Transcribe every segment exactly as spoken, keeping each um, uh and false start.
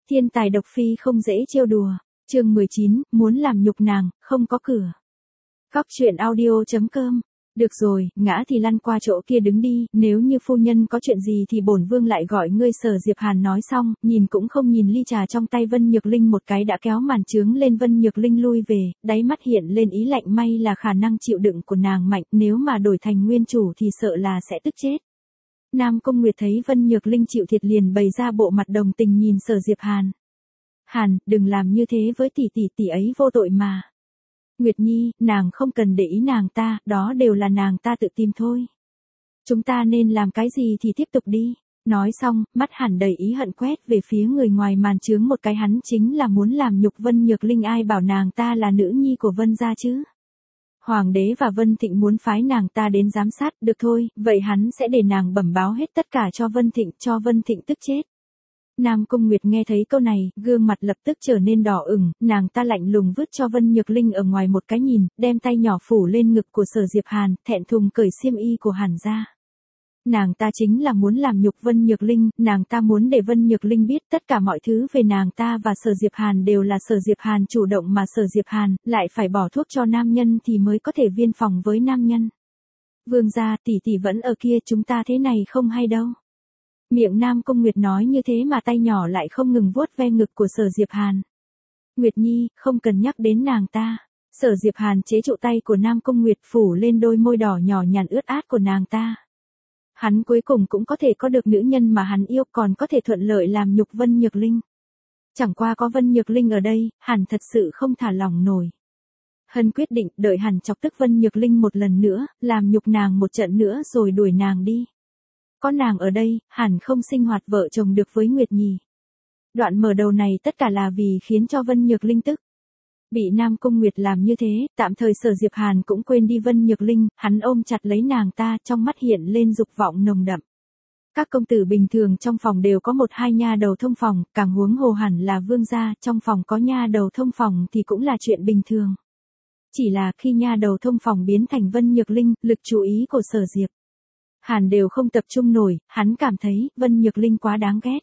Thiên tài độc phi không dễ trêu đùa. Chương mười chín, muốn làm nhục nàng, không có cửa. Góc truyện audio chấm com. Được rồi, ngã thì lăn qua chỗ kia đứng đi, nếu như phu nhân có chuyện gì thì bổn vương lại gọi ngươi. Sở Diệp Hàn nói xong, nhìn cũng không nhìn ly trà trong tay Vân Nhược Linh một cái đã kéo màn trướng lên. Vân Nhược Linh lui về, đáy mắt hiện lên ý lạnh, may là khả năng chịu đựng của nàng mạnh, nếu mà đổi thành nguyên chủ thì sợ là sẽ tức chết. Nam Cung Nguyệt thấy Vân Nhược Linh chịu thiệt liền bày ra bộ mặt đồng tình nhìn Sở Diệp Hàn. Hàn, đừng làm như thế với tỷ tỷ, tỷ ấy vô tội mà. Nguyệt Nhi, nàng không cần để ý nàng ta, đó đều là nàng ta tự tìm thôi. Chúng ta nên làm cái gì thì tiếp tục đi. Nói xong, mắt Hàn đầy ý hận quét về phía người ngoài màn trướng một cái, hắn chính là muốn làm nhục Vân Nhược Linh, ai bảo nàng ta là nữ nhi của Vân gia chứ. Hoàng đế và Vân Thịnh muốn phái nàng ta đến giám sát, được thôi, vậy hắn sẽ để nàng bẩm báo hết tất cả cho Vân Thịnh, cho Vân Thịnh tức chết. Nam Cung Nguyệt nghe thấy câu này, gương mặt lập tức trở nên đỏ ửng, nàng ta lạnh lùng vứt cho Vân Nhược Linh ở ngoài một cái nhìn, đem tay nhỏ phủ lên ngực của Sở Diệp Hàn, thẹn thùng cởi xiêm y của Hàn ra. Nàng ta chính là muốn làm nhục Vân Nhược Linh, nàng ta muốn để Vân Nhược Linh biết tất cả mọi thứ về nàng ta và Sở Diệp Hàn đều là Sở Diệp Hàn chủ động, mà Sở Diệp Hàn lại phải bỏ thuốc cho nam nhân thì mới có thể viên phòng với nam nhân. Vương gia, tỷ tỷ vẫn ở kia, chúng ta thế này không hay đâu. Miệng Nam Cung Nguyệt nói như thế mà tay nhỏ lại không ngừng vuốt ve ngực của Sở Diệp Hàn. Nguyệt Nhi, không cần nhắc đến nàng ta. Sở Diệp Hàn chế trụ tay của Nam Cung Nguyệt, phủ lên đôi môi đỏ nhỏ nhằn ướt át của nàng ta. Hắn cuối cùng cũng có thể có được nữ nhân mà hắn yêu, còn có thể thuận lợi làm nhục Vân Nhược Linh. Chẳng qua có Vân Nhược Linh ở đây, hắn thật sự không thả lỏng nổi. Hân quyết định đợi hắn chọc tức Vân Nhược Linh một lần nữa, làm nhục nàng một trận nữa rồi đuổi nàng đi. Có nàng ở đây, hẳn không sinh hoạt vợ chồng được với Nguyệt Nhi. Đoạn mở đầu này tất cả là vì khiến cho Vân Nhược Linh tức. Bị Nam Cung Nguyệt làm như thế, tạm thời Sở Diệp Hàn cũng quên đi Vân Nhược Linh, hắn ôm chặt lấy nàng ta, trong mắt hiện lên dục vọng nồng đậm. Các công tử bình thường trong phòng đều có một hai nha đầu thông phòng, càng huống hồ hẳn là vương gia, trong phòng có nha đầu thông phòng thì cũng là chuyện bình thường. Chỉ là khi nha đầu thông phòng biến thành Vân Nhược Linh, lực chú ý của Sở Diệp Hàn đều không tập trung nổi, hắn cảm thấy Vân Nhược Linh quá đáng ghét.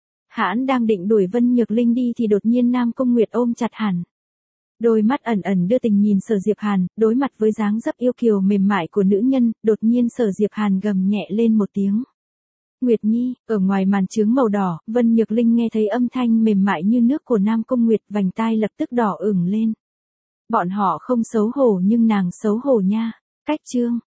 Hắn đang định đuổi Vân Nhược Linh đi thì đột nhiên Nam Cung Nguyệt ôm chặt hắn. Đôi mắt ẩn ẩn đưa tình nhìn Sở Diệp Hàn, đối mặt với dáng dấp yêu kiều mềm mại của nữ nhân, đột nhiên Sở Diệp Hàn gầm nhẹ lên một tiếng. Nguyệt Nhi, ở ngoài màn trướng màu đỏ, Vân Nhược Linh nghe thấy âm thanh mềm mại như nước của Nam Cung Nguyệt, vành tai lập tức đỏ ửng lên. Bọn họ không xấu hổ nhưng nàng xấu hổ nha. Cách chương